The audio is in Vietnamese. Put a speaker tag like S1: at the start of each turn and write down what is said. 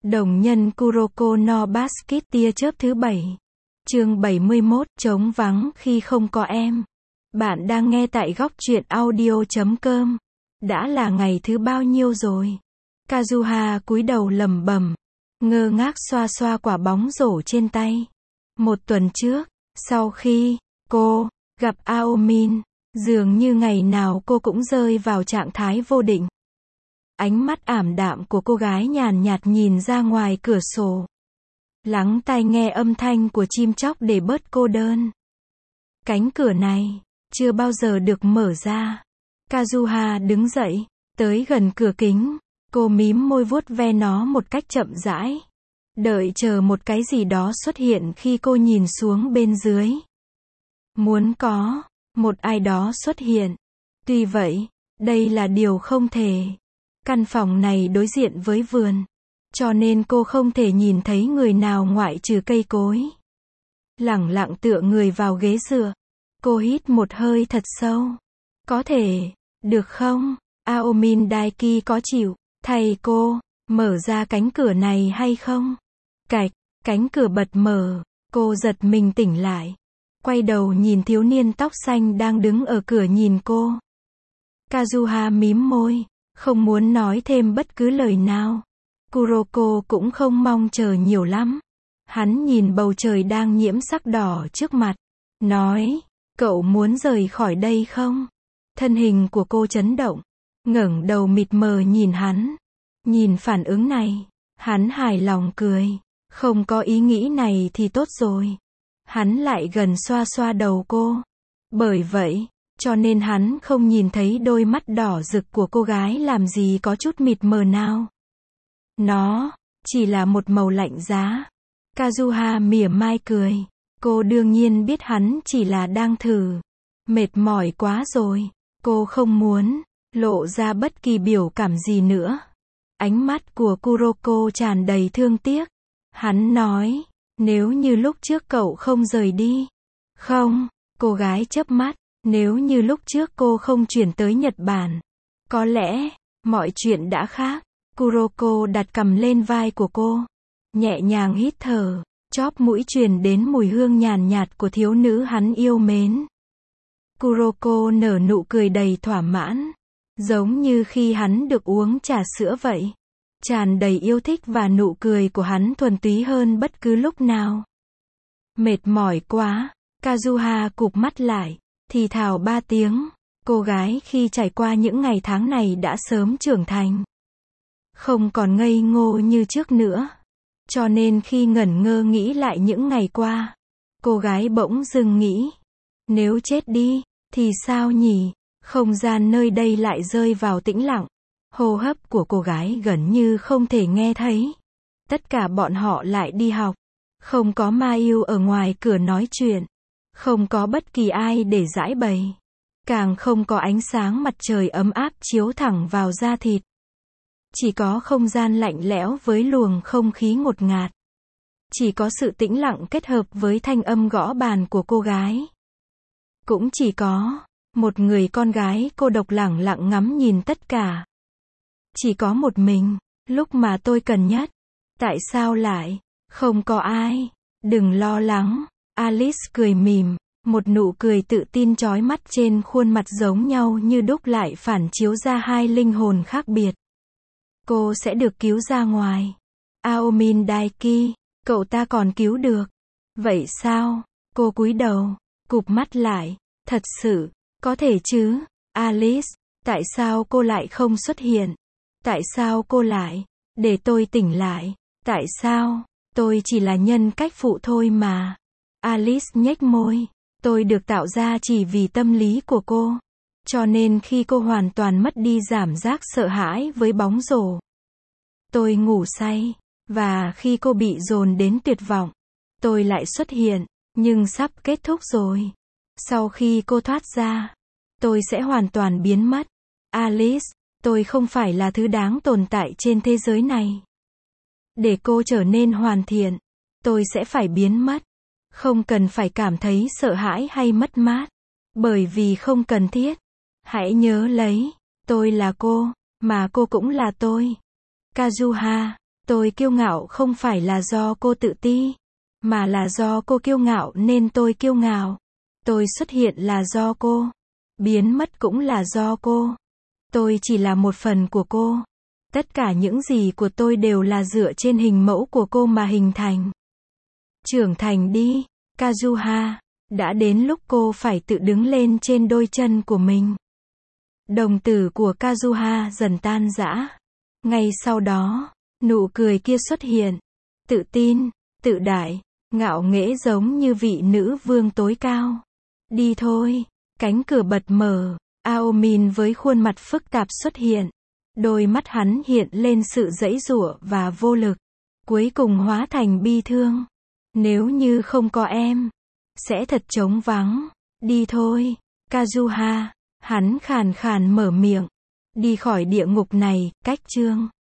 S1: Đồng nhân Kuroko no Basket tia chớp thứ 7. Chương 71, trống vắng khi không có em. Bạn đang nghe tại góc truyện audio.com. Đã là ngày thứ bao nhiêu rồi? Kazuha cúi đầu lẩm bẩm, ngơ ngác xoa xoa quả bóng rổ trên tay. Một tuần trước, sau khi cô gặp Aomin, dường như ngày nào cô cũng rơi vào trạng thái vô định. Ánh mắt ảm đạm của cô gái nhàn nhạt nhìn ra ngoài cửa sổ. Lắng tai nghe âm thanh của chim chóc để bớt cô đơn. Cánh cửa này chưa bao giờ được mở ra. Kazuha đứng dậy, tới gần cửa kính. Cô mím môi vuốt ve nó một cách chậm rãi. Đợi chờ một cái gì đó xuất hiện khi cô nhìn xuống bên dưới. Muốn có một ai đó xuất hiện. Tuy vậy, đây là điều không thể. Căn phòng này đối diện với vườn, cho nên cô không thể nhìn thấy người nào ngoại trừ cây cối. Lẳng lặng tựa người vào ghế dựa, cô hít một hơi thật sâu. Có thể, được không? Aomin Daiki có chịu thay cô mở ra cánh cửa này hay không? Cạch, cánh cửa bật mở, cô giật mình tỉnh lại. Quay đầu nhìn thiếu niên tóc xanh đang đứng ở cửa nhìn cô. Kazuha mím môi, không muốn nói thêm bất cứ lời nào. Kuroko cũng không mong chờ nhiều lắm. Hắn nhìn bầu trời đang nhiễm sắc đỏ trước mặt, nói, cậu muốn rời khỏi đây không? Thân hình của cô chấn động, ngẩng đầu mịt mờ nhìn hắn. Nhìn phản ứng này, hắn hài lòng cười. Không có ý nghĩ này thì tốt rồi. Hắn lại gần xoa xoa đầu cô. Bởi vậy, cho nên hắn không nhìn thấy đôi mắt đỏ rực của cô gái làm gì có chút mịt mờ nào. Nó chỉ là một màu lạnh giá. Kazuha mỉa mai cười. Cô đương nhiên biết hắn chỉ là đang thử. Mệt mỏi quá rồi. Cô không muốn lộ ra bất kỳ biểu cảm gì nữa. Ánh mắt của Kuroko tràn đầy thương tiếc. Hắn nói, nếu như lúc trước cậu không rời đi. Không, cô gái chớp mắt. Nếu như lúc trước cô không chuyển tới Nhật Bản, có lẽ mọi chuyện đã khác. Kuroko đặt cằm lên vai của cô, nhẹ nhàng hít thở, chóp mũi truyền đến mùi hương nhàn nhạt của thiếu nữ hắn yêu mến. Kuroko nở nụ cười đầy thỏa mãn, giống như khi hắn được uống trà sữa vậy. Tràn đầy yêu thích và nụ cười của hắn thuần túy hơn bất cứ lúc nào. Mệt mỏi quá, Kazuha cụp mắt lại, thì thào 3 tiếng. Cô gái khi trải qua những ngày tháng này đã sớm trưởng thành, không còn ngây ngô như trước nữa. Cho nên khi ngẩn ngơ nghĩ lại những ngày qua, cô gái bỗng dưng nghĩ, nếu chết đi, thì sao nhỉ? Không gian nơi đây lại rơi vào tĩnh lặng. Hô hấp của cô gái gần như không thể nghe thấy. Tất cả bọn họ lại đi học. Không có ma yêu ở ngoài cửa nói chuyện. Không có bất kỳ ai để giãi bày. Càng không có ánh sáng mặt trời ấm áp chiếu thẳng vào da thịt. Chỉ có không gian lạnh lẽo với luồng không khí ngột ngạt. Chỉ có sự tĩnh lặng kết hợp với thanh âm gõ bàn của cô gái. Cũng chỉ có một người con gái cô độc lẳng lặng ngắm nhìn tất cả. Chỉ có một mình, lúc mà tôi cần nhất. Tại sao lại không có ai? Đừng lo lắng. Alice cười mỉm, một nụ cười tự tin chói mắt trên khuôn mặt giống nhau như đúc lại phản chiếu ra hai linh hồn khác biệt. Cô sẽ được cứu ra ngoài. Aomin Daiki, cậu ta còn cứu được. Vậy sao? Cô cúi đầu, cụp mắt lại. Thật sự, có thể chứ? Alice, tại sao cô lại không xuất hiện? Tại sao cô lại để tôi tỉnh lại? Tại sao? Tôi chỉ là nhân cách phụ thôi mà. Alice nhếch môi. Tôi được tạo ra chỉ vì tâm lý của cô. Cho nên khi cô hoàn toàn mất đi cảm giác sợ hãi với bóng rổ, tôi ngủ say. Và khi cô bị dồn đến tuyệt vọng, tôi lại xuất hiện. Nhưng sắp kết thúc rồi. Sau khi cô thoát ra, tôi sẽ hoàn toàn biến mất. Alice, tôi không phải là thứ đáng tồn tại trên thế giới này. Để cô trở nên hoàn thiện, tôi sẽ phải biến mất. Không cần phải cảm thấy sợ hãi hay mất mát. Bởi vì không cần thiết. Hãy nhớ lấy, tôi là cô, mà cô cũng là tôi. Kazuha, Tôi kiêu ngạo không phải là do cô tự ti, mà là do cô kiêu ngạo nên tôi kiêu ngạo. Tôi xuất hiện là do cô. Biến mất cũng là do cô. Tôi chỉ là một phần của cô. Tất cả những gì của tôi đều là dựa trên hình mẫu của cô mà hình thành. Trưởng thành đi, Kazuha. Đã đến lúc cô phải tự đứng lên trên đôi chân của mình. Đồng tử của Kazuha dần tan rã. Ngay sau đó, nụ cười kia xuất hiện. Tự tin, tự đại, ngạo nghễ giống như vị nữ vương tối cao. Đi thôi. Cánh cửa bật mở. Aomin với khuôn mặt phức tạp xuất hiện. Đôi mắt hắn hiện lên sự giãy giụa và vô lực. Cuối cùng hóa thành bi thương. Nếu như không có em, sẽ thật trống vắng. Đi thôi, Kazuha. Hắn khàn khàn mở miệng. Đi khỏi địa ngục này, cách chương.